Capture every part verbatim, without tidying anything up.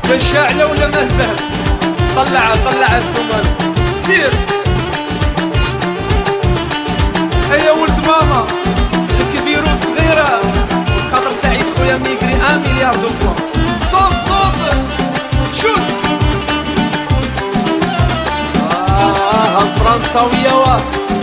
شاعلة ولا مهزة؟ طلعها طلعها الدمر سير. ايا ولد ماما الكبير والصغيرة خاطر سعيد خويا ميقري ان مليار دو فوا. صوت صوت شوت. اه فرنساوية واه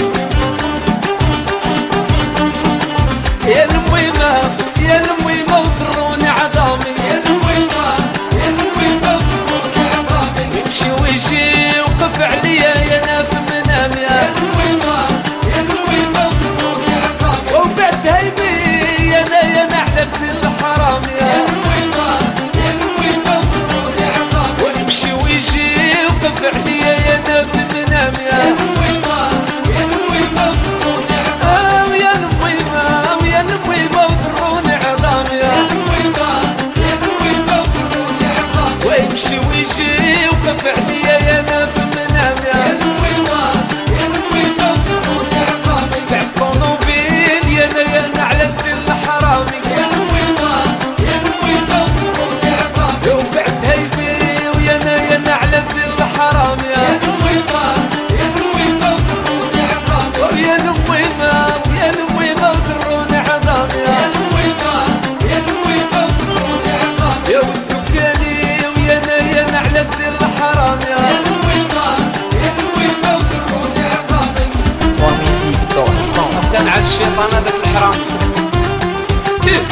يا المويمة يا المويمة وضروني عظامي. يا المويمة يا المويمة وضروني عظامي. يمشي ويجي وقف عليا يا ناف منام. يا المويمة يا المويمة وضروني عظامي. وبعد هيبي يا انا يا انا على سن الحرام. يا المويمة يا المويمة وضروني عظامي. ويمشي ويجي وقف عليا يا ناف منام. يا المويمة يا المويمة وضروني عظامي. يا المويمة ويا المويمة وضروني عظامي. يا المويمة يا المويمة وضروني عظامي. ويمشي ويجي وقف عليا يا ناف منام. يا المويمة يا المويمة وضروني عظامي. بعد طونوبيل يا انا يا انا على سن الحرامي. يا المويمة يا المويمة وضروني عظامي. وبعد هيبي ويا انا يا انا على سن الحرامي. يا المويمة يا المويمة وضروني عظامي. ويا المويمة ويا المويمة وضروني عظامي. يا المويمة يا المويمة وضروني عظامي. يا ودو كاني ويا انا يا انا على سن الحرامي. يا المويمة يا المويمة وضروني عظامي. وميوزيك دوت كوم. تنعس الشيطان هذاك الحرام. إيه.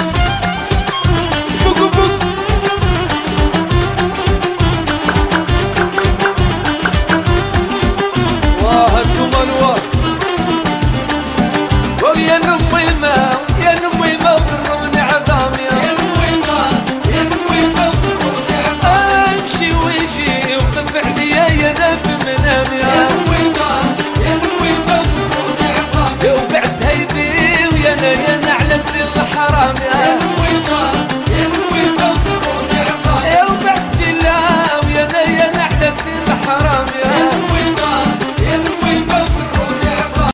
بوك بوك. واه الدمر واه. ويا المويمة يا المويمة وضروني عظامي. يا المويمة يا المويمة وضروني عظامي. امشي ويجي وقف عليا يا ناف منام. يا المويمة يا المويمة وضروني عظامي. وبعد هيبي ويا انا يا انا على سن الحرام. يا